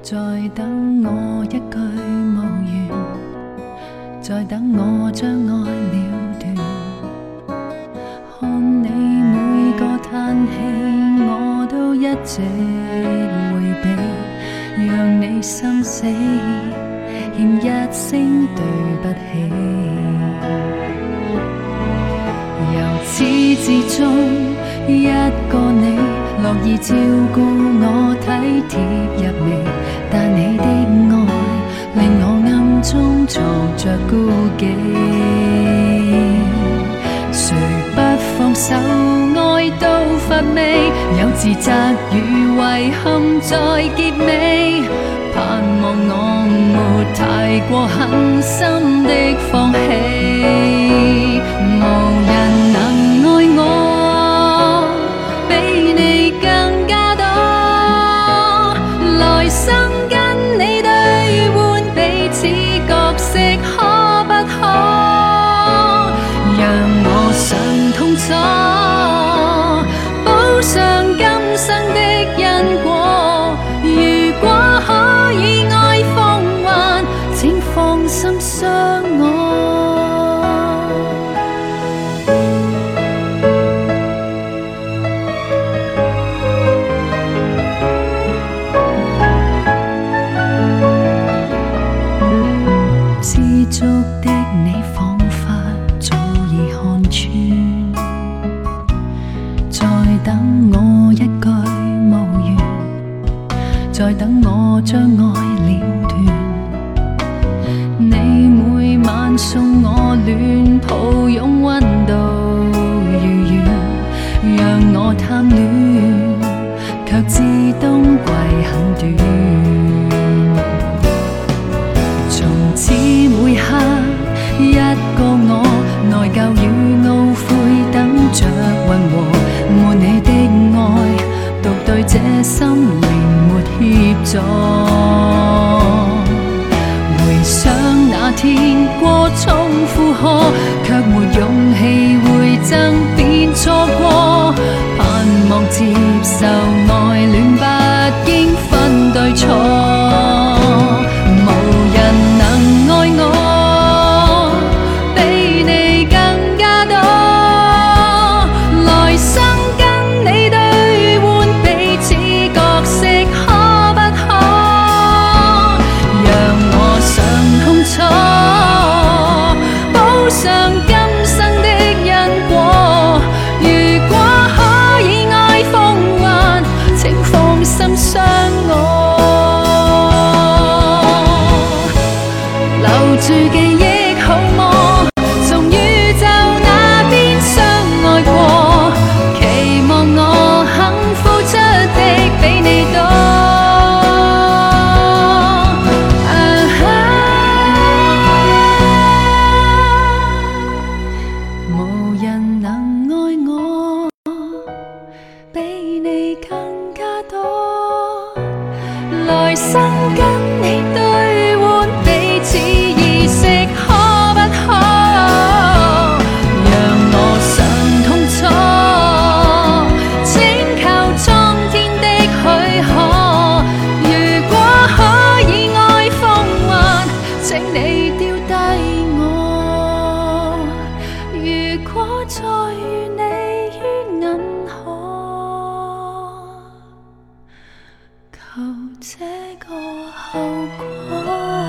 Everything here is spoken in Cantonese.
在等我一句無緣，在等我將愛了斷。看你每個嘆氣，我都一直迴避，讓你心死，欠一聲對不起。由始至終，一個你樂意照顧我，體貼入微，但你的愛令我暗中藏着孤忌。誰不放手，愛到乏味，有自責與遺憾在結尾，盼望我沒太過狠心的放棄。無人能愛我比你更加多，來生跟你兌換彼此角色可不可？讓我想通楚，補上今生的因果。如果可以愛放還，請放心相愛。知足的你彷彿早已看穿，在等我一句無緣，在等我將愛了斷。你每晚送我暖抱擁溫度如願，讓我貪戀，卻知冬季很短。從此每刻一個我，內疚與懊悔等着混和，沒你的愛，獨對這心靈沒協助。回想那天過重負荷，卻沒勇氣會憎便錯過，盼望接受愛戀不經分對錯。無人能愛我比你更加多，來生跟你兌換彼此角色可不可？讓我想通楚，補上今生的因果。如果可以愛放還，請放心相愛。留住記憶好麼？從宇宙那邊相愛過，期望我肯付出的比你多。無人能愛我比你更加多，來生跟你兌換彼此意識可不可？讓我想通楚，請求蒼天的許可。如果可以愛放還，請你丟低我。如果再遇你於銀河，求這個後果。